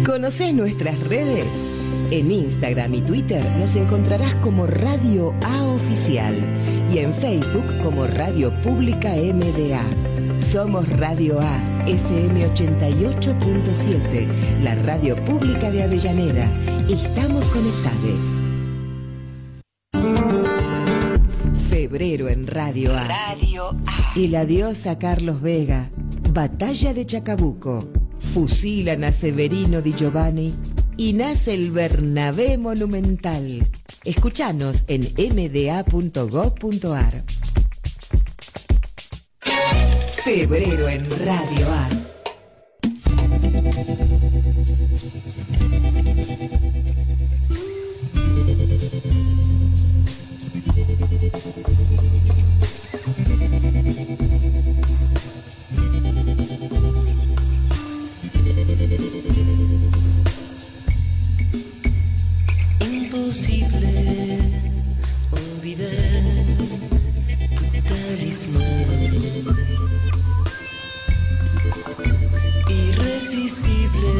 ¿Conocés nuestras redes? En Instagram y Twitter nos encontrarás como Radio A Oficial y en Facebook como Radio Pública MDA. Somos Radio A, FM 88.7, la radio pública de Avellaneda. Estamos conectados. Febrero en Radio A. Radio A. Y la diosa Carlos Vega. Batalla de Chacabuco. Fusilan a Severino Di Giovanni y nace el Bernabé Monumental. Escuchanos en mda.gov.ar. Febrero en Radio A. Imposible olvidar tu talismán, irresistible,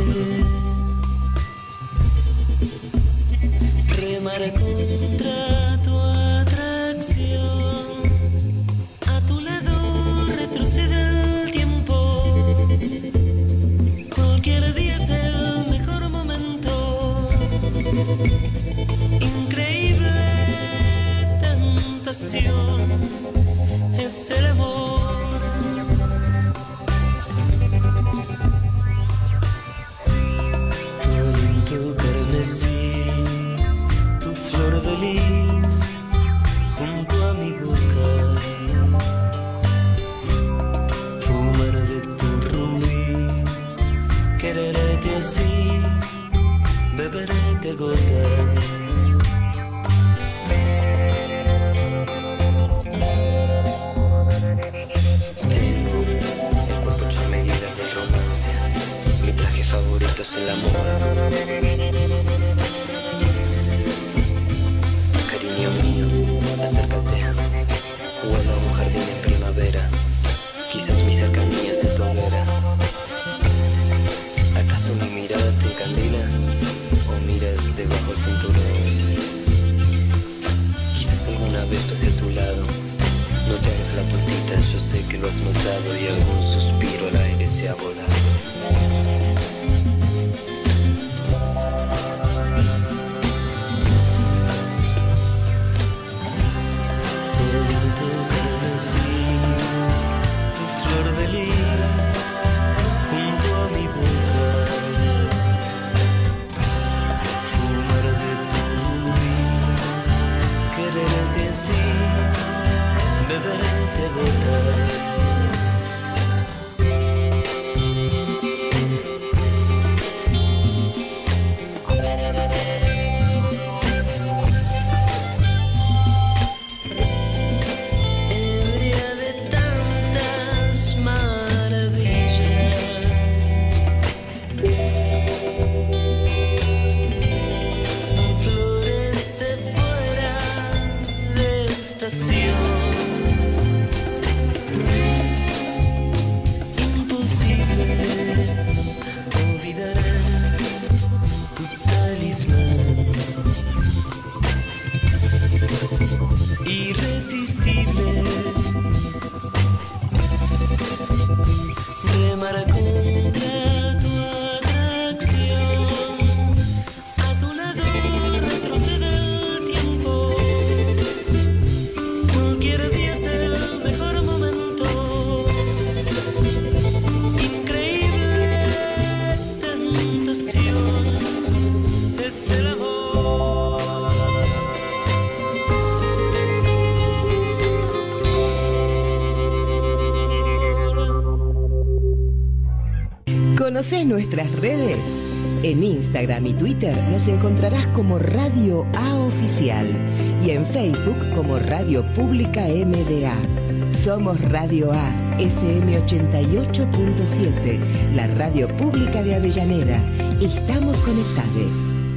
remar contra tu atracción, a tu lado retrocede el tiempo, cualquier día es el mejor momento. Increíble tentación es el amor. Tu aliento carmesí, tu flor de lis junto a mi boca, fumar de tu rubí, quererte así, beberete a gotas. Tengo el cuerpo hecho a medida del romance, mi traje favorito es el amor. Cariño mío, acércate, vuelo a un jardín en primavera, quizás mi cercanía se tolera. ¿Acaso mi mirada te encandila? O miras debajo el cinturón. Quizás alguna vez pase a tu lado. No te hagas la tontita, yo sé que lo has notado y algún suspiro al aire se ha volado. Tu viento carmesí, tu flor de lis junto a mi boca, fumar de tu rubí, quererte así, beberete a gotas. Ebria de tantas maravillas, florece fuera de estación. Imposible olvidar tu talismán, irresistible, remar contra tu atracción, a tu lado retrocede el tiempo, cualquier día es el mejor momento. Increíble tentación es el amor. ¿Conocés nuestras redes? En Instagram y Twitter nos encontrarás como Radio A Oficial y en Facebook como Radio Pública MDA. Somos Radio A, FM 88.7, la radio pública de Avellaneda. Estamos conectados.